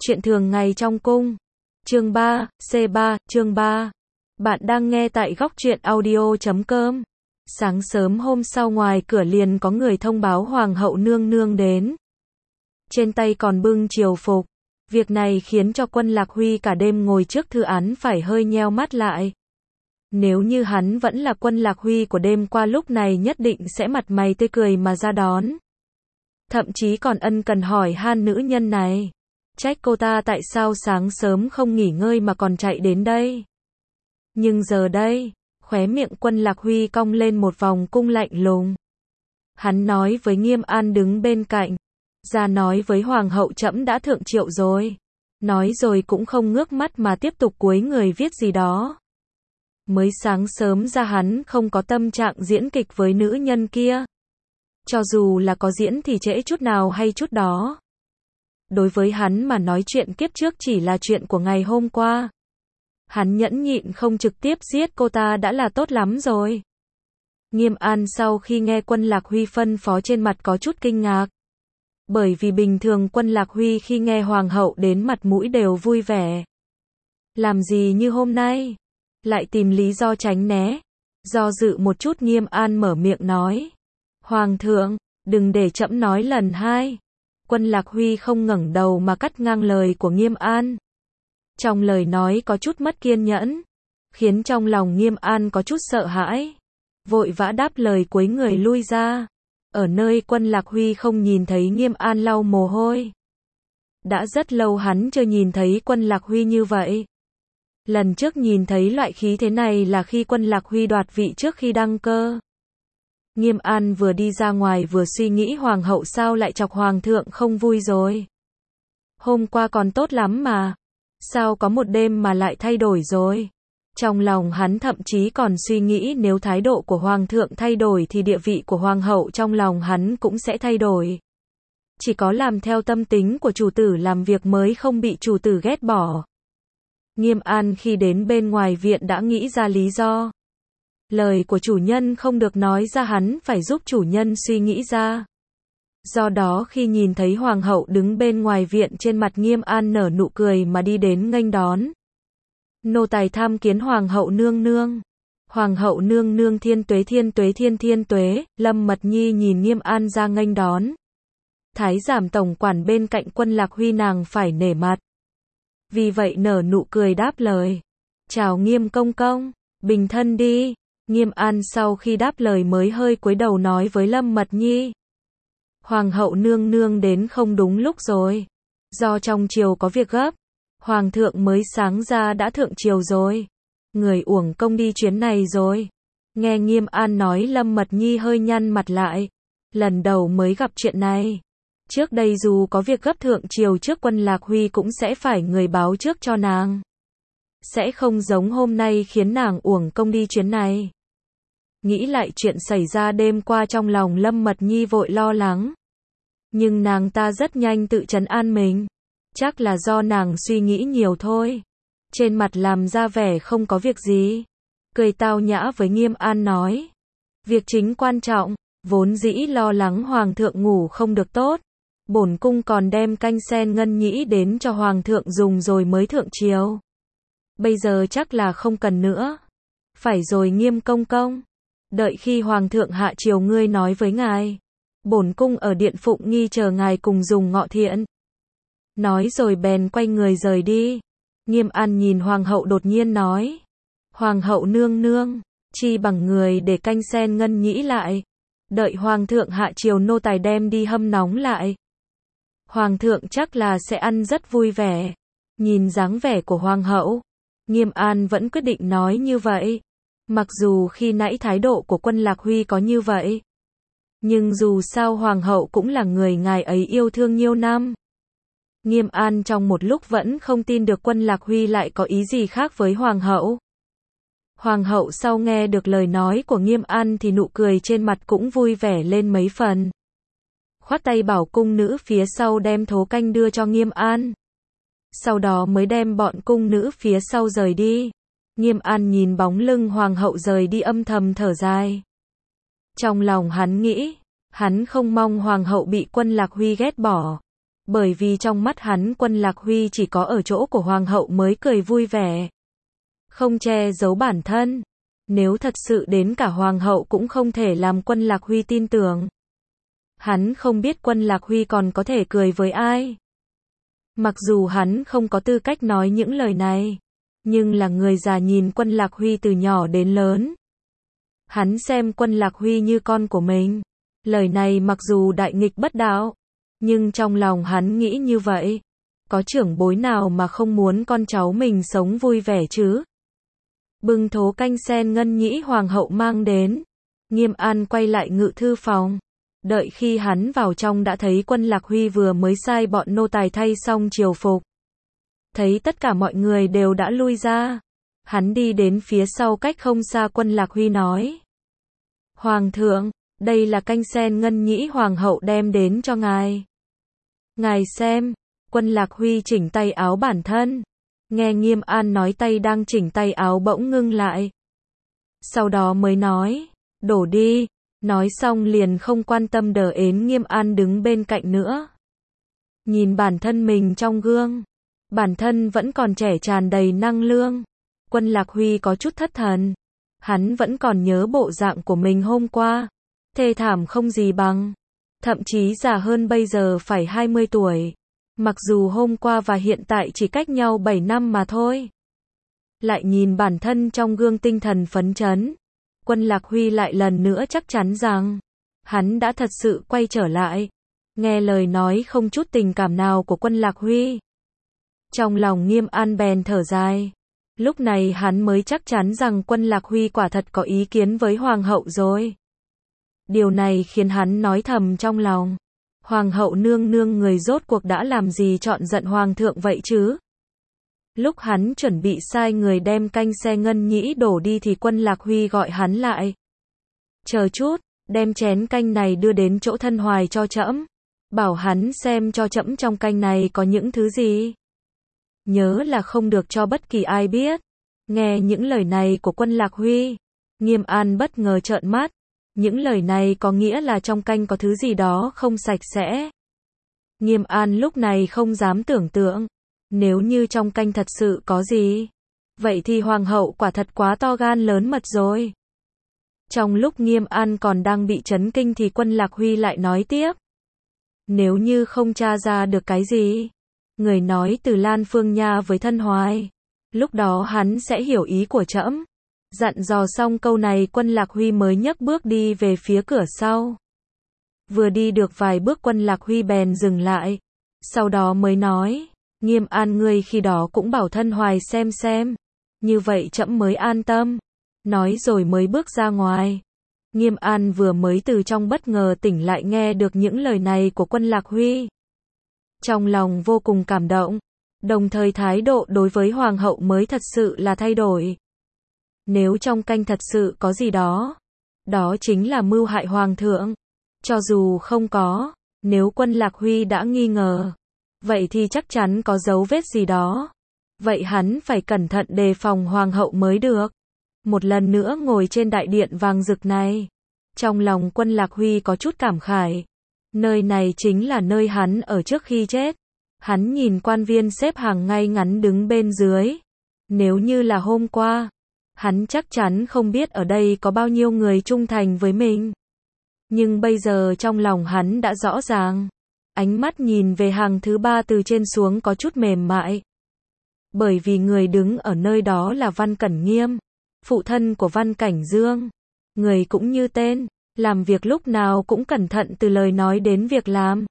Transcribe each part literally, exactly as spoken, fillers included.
Chuyện thường ngày trong cung. Chương ba, C ba, chương ba. Bạn đang nghe tại góc truyện audio chấm com. Sáng sớm hôm sau ngoài cửa liền có người thông báo Hoàng hậu nương nương đến. Trên tay còn bưng triều phục. Việc này khiến cho Quân Lạc Huy cả đêm ngồi trước thư án phải hơi nheo mắt lại. Nếu như hắn vẫn là Quân Lạc Huy của đêm qua lúc này nhất định sẽ mặt mày tươi cười mà ra đón. Thậm chí còn ân cần hỏi han nữ nhân này. Trách cô ta tại sao sáng sớm không nghỉ ngơi mà còn chạy đến đây. Nhưng giờ đây, khóe miệng Quân Lạc Huy cong lên một vòng cung lạnh lùng. Hắn nói với Nghiêm An đứng bên cạnh. Ra nói với Hoàng hậu trẫm đã thượng triệu rồi. Nói rồi cũng không ngước mắt mà tiếp tục cúi người viết gì đó. Mới sáng sớm ra hắn không có tâm trạng diễn kịch với nữ nhân kia. Cho dù là có diễn thì trễ chút nào hay chút đó. Đối với hắn mà nói chuyện kiếp trước chỉ là chuyện của ngày hôm qua. Hắn nhẫn nhịn không trực tiếp giết cô ta đã là tốt lắm rồi. Nghiêm An sau khi nghe Quân Lạc Huy phân phó trên mặt có chút kinh ngạc. Bởi vì bình thường Quân Lạc Huy khi nghe Hoàng hậu đến mặt mũi đều vui vẻ. Làm gì như hôm nay? Lại tìm lý do tránh né. Do dự một chút Nghiêm An mở miệng nói. Hoàng thượng, đừng để trẫm nói lần hai. Quân Lạc Huy không ngẩng đầu mà cắt ngang lời của Nghiêm An. Trong lời nói có chút mất kiên nhẫn, khiến trong lòng Nghiêm An có chút sợ hãi. Vội vã đáp lời cúi người lui ra. Ở nơi Quân Lạc Huy không nhìn thấy Nghiêm An lau mồ hôi. Đã rất lâu hắn chưa nhìn thấy Quân Lạc Huy như vậy. Lần trước nhìn thấy loại khí thế này là khi Quân Lạc Huy đoạt vị trước khi đăng cơ. Nghiêm An vừa đi ra ngoài vừa suy nghĩ Hoàng hậu sao lại chọc Hoàng thượng không vui rồi. Hôm qua còn tốt lắm mà. Sao có một đêm mà lại thay đổi rồi. Trong lòng hắn thậm chí còn suy nghĩ nếu thái độ của Hoàng thượng thay đổi thì địa vị của Hoàng hậu trong lòng hắn cũng sẽ thay đổi. Chỉ có làm theo tâm tính của chủ tử làm việc mới không bị chủ tử ghét bỏ. Nghiêm An khi đến bên ngoài viện đã nghĩ ra lý do. Lời của chủ nhân không được nói ra hắn phải giúp chủ nhân suy nghĩ ra. Do đó khi nhìn thấy Hoàng hậu đứng bên ngoài viện trên mặt Nghiêm An nở nụ cười mà đi đến nghênh đón. Nô tài tham kiến Hoàng hậu nương nương. Hoàng hậu nương nương thiên tuế thiên tuế thiên thiên tuế. Lâm Mật Nhi nhìn Nghiêm An ra nghênh đón. Thái giám tổng quản bên cạnh Quân Lạc Huy nàng phải nể mặt. Vì vậy nở nụ cười đáp lời. Chào Nghiêm công công, bình thân đi. Nghiêm An sau khi đáp lời mới hơi cúi đầu nói với Lâm Mật Nhi. Hoàng hậu nương nương đến không đúng lúc rồi. Do trong triều có việc gấp. Hoàng thượng mới sáng ra đã thượng triều rồi. Người uổng công đi chuyến này rồi. Nghe Nghiêm An nói Lâm Mật Nhi hơi nhăn mặt lại. Lần đầu mới gặp chuyện này. Trước đây dù có việc gấp thượng triều trước Quân Lạc Huy cũng sẽ phải người báo trước cho nàng. Sẽ không giống hôm nay khiến nàng uổng công đi chuyến này. Nghĩ lại chuyện xảy ra đêm qua trong lòng Lâm Mật Nhi vội lo lắng. Nhưng nàng ta rất nhanh tự trấn an mình. Chắc là do nàng suy nghĩ nhiều thôi. Trên mặt làm ra vẻ không có việc gì. Cười tao nhã với Nghiêm An nói. Việc chính quan trọng, vốn dĩ lo lắng Hoàng thượng ngủ không được tốt. Bổn cung còn đem canh sen ngân nhĩ đến cho Hoàng thượng dùng rồi mới thượng triều. Bây giờ chắc là không cần nữa. Phải rồi Nghiêm công công. Đợi khi Hoàng thượng hạ triều ngươi nói với ngài. Bổn cung ở điện Phụng Nghi chờ ngài cùng dùng ngọ thiện. Nói rồi bèn quay người rời đi. Nghiêm An nhìn Hoàng hậu đột nhiên nói. Hoàng hậu nương nương, chi bằng người để canh sen ngân nhĩ lại. Đợi Hoàng thượng hạ triều nô tài đem đi hâm nóng lại. Hoàng thượng chắc là sẽ ăn rất vui vẻ. Nhìn dáng vẻ của Hoàng hậu, Nghiêm An vẫn quyết định nói như vậy. Mặc dù khi nãy thái độ của Quân Lạc Huy có như vậy. Nhưng dù sao Hoàng hậu cũng là người ngài ấy yêu thương nhiều năm. Nghiêm An trong một lúc vẫn không tin được Quân Lạc Huy lại có ý gì khác với Hoàng hậu. Hoàng hậu sau nghe được lời nói của Nghiêm An thì nụ cười trên mặt cũng vui vẻ lên mấy phần. Khoát tay bảo cung nữ phía sau đem thố canh đưa cho Nghiêm An. Sau đó mới đem bọn cung nữ phía sau rời đi. Nghiêm An nhìn bóng lưng Hoàng hậu rời đi âm thầm thở dài. Trong lòng hắn nghĩ, hắn không mong Hoàng hậu bị Quân Lạc Huy ghét bỏ. Bởi vì trong mắt hắn Quân Lạc Huy chỉ có ở chỗ của hoàng hậu mới cười vui vẻ. Không che giấu bản thân. Nếu thật sự đến cả hoàng hậu cũng không thể làm Quân Lạc Huy tin tưởng. Hắn không biết Quân Lạc Huy còn có thể cười với ai. Mặc dù hắn không có tư cách nói những lời này, nhưng là người già nhìn Quân Lạc Huy từ nhỏ đến lớn. Hắn xem Quân Lạc Huy như con của mình. Lời này mặc dù đại nghịch bất đạo, nhưng trong lòng hắn nghĩ như vậy. Có trưởng bối nào mà không muốn con cháu mình sống vui vẻ chứ? Bưng thố canh sen ngân nhĩ hoàng hậu mang đến. Nghiêm An quay lại ngự thư phòng. Đợi khi hắn vào trong đã thấy Quân Lạc Huy vừa mới sai bọn nô tài thay xong triều phục. Thấy tất cả mọi người đều đã lui ra. Hắn đi đến phía sau cách không xa Quân Lạc Huy nói. Hoàng thượng, đây là canh sen ngân nhĩ hoàng hậu đem đến cho ngài. Ngài xem. Quân Lạc Huy chỉnh tay áo bản thân. Nghe Nghiêm An nói tay đang chỉnh tay áo bỗng ngưng lại. Sau đó mới nói, đổ đi. Nói xong liền không quan tâm đờ ến Nghiêm An đứng bên cạnh nữa. Nhìn bản thân mình trong gương. Bản thân vẫn còn trẻ tràn đầy năng lượng. Quân Lạc Huy có chút thất thần. Hắn vẫn còn nhớ bộ dạng của mình hôm qua. Thê thảm không gì bằng. Thậm chí già hơn bây giờ phải hai mươi tuổi. Mặc dù hôm qua và hiện tại chỉ cách nhau bảy năm mà thôi. Lại nhìn bản thân trong gương tinh thần phấn chấn. Quân Lạc Huy lại lần nữa chắc chắn rằng hắn đã thật sự quay trở lại. Nghe lời nói không chút tình cảm nào của Quân Lạc Huy. Trong lòng Nghiêm An bèn thở dài. Lúc này hắn mới chắc chắn rằng Quân Lạc Huy quả thật có ý kiến với hoàng hậu rồi. Điều này khiến hắn nói thầm trong lòng. Hoàng hậu nương nương người rốt cuộc đã làm gì chọn giận hoàng thượng vậy chứ? Lúc hắn chuẩn bị sai người đem canh xe ngân nhĩ đổ đi thì Quân Lạc Huy gọi hắn lại. Chờ chút, đem chén canh này đưa đến chỗ Thân Hoài cho trẫm. Bảo hắn xem cho trẫm trong canh này có những thứ gì. Nhớ là không được cho bất kỳ ai biết. Nghe những lời này của Quân Lạc Huy, Nghiêm An bất ngờ trợn mắt. Những lời này có nghĩa là trong canh có thứ gì đó không sạch sẽ. Nghiêm An lúc này không dám tưởng tượng. Nếu như trong canh thật sự có gì, vậy thì hoàng hậu quả thật quá to gan lớn mật rồi. Trong lúc Nghiêm An còn đang bị chấn kinh thì Quân Lạc Huy lại nói tiếp. Nếu như không tra ra được cái gì, người nói từ Lan Phương Nha với Thân Hoài. Lúc đó hắn sẽ hiểu ý của trẫm. Dặn dò xong câu này Quân Lạc Huy mới nhấc bước đi về phía cửa sau. Vừa đi được vài bước Quân Lạc Huy bèn dừng lại. Sau đó mới nói. Nghiêm An ngươi khi đó cũng bảo Thân Hoài xem xem. Như vậy trẫm mới an tâm. Nói rồi mới bước ra ngoài. Nghiêm An vừa mới từ trong bất ngờ tỉnh lại nghe được những lời này của Quân Lạc Huy. Trong lòng vô cùng cảm động. Đồng thời thái độ đối với hoàng hậu mới thật sự là thay đổi. Nếu trong canh thật sự có gì đó, đó chính là mưu hại hoàng thượng. Cho dù không có, nếu Quân Lạc Huy đã nghi ngờ, vậy thì chắc chắn có dấu vết gì đó. Vậy hắn phải cẩn thận đề phòng hoàng hậu mới được. Một lần nữa ngồi trên đại điện vàng rực này. Trong lòng Quân Lạc Huy có chút cảm khái. Nơi này chính là nơi hắn ở trước khi chết. Hắn nhìn quan viên xếp hàng ngay ngắn đứng bên dưới. Nếu như là hôm qua, hắn chắc chắn không biết ở đây có bao nhiêu người trung thành với mình. Nhưng bây giờ trong lòng hắn đã rõ ràng. Ánh mắt nhìn về hàng thứ ba từ trên xuống có chút mềm mại. Bởi vì người đứng ở nơi đó là Văn Cẩn Nghiêm, phụ thân của Văn Cảnh Dương. Người cũng như tên, làm việc lúc nào cũng cẩn thận từ lời nói đến việc làm.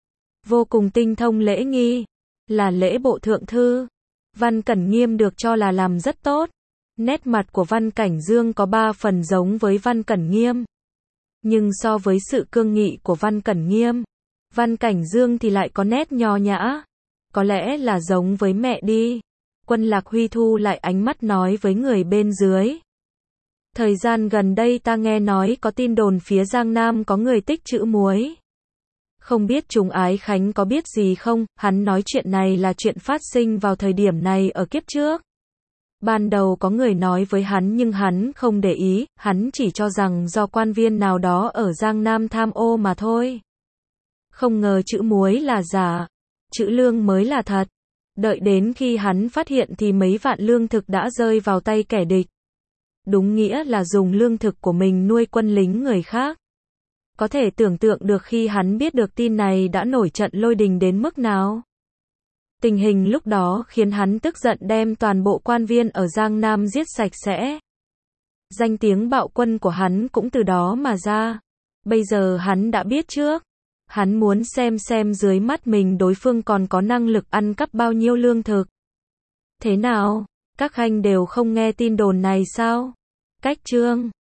Vô cùng tinh thông lễ nghi, là lễ bộ thượng thư. Văn Cẩn Nghiêm được cho là làm rất tốt. Nét mặt của Văn Cảnh Dương có ba phần giống với Văn Cẩn Nghiêm. Nhưng so với sự cương nghị của Văn Cẩn Nghiêm, Văn Cảnh Dương thì lại có nét nho nhã. Có lẽ là giống với mẹ đi. Quân Lạc Huy thu lại ánh mắt nói với người bên dưới. Thời gian gần đây ta nghe nói có tin đồn phía Giang Nam có người tích trữ muối. Không biết Trùng Ái Khánh có biết gì không? Hắn nói chuyện này là chuyện phát sinh vào thời điểm này ở kiếp trước. Ban đầu có người nói với hắn nhưng hắn không để ý, hắn chỉ cho rằng do quan viên nào đó ở Giang Nam tham ô mà thôi. Không ngờ chữ muối là giả. Trữ lương mới là thật. Đợi đến khi hắn phát hiện thì mấy vạn lương thực đã rơi vào tay kẻ địch. Đúng nghĩa là dùng lương thực của mình nuôi quân lính người khác. Có thể tưởng tượng được khi hắn biết được tin này đã nổi trận lôi đình đến mức nào. Tình hình lúc đó khiến hắn tức giận đem toàn bộ quan viên ở Giang Nam giết sạch sẽ. Danh tiếng bạo quân của hắn cũng từ đó mà ra. Bây giờ hắn đã biết trước. Hắn muốn xem xem dưới mắt mình đối phương còn có năng lực ăn cắp bao nhiêu lương thực. Thế nào? Các khanh đều không nghe tin đồn này sao? Cách chương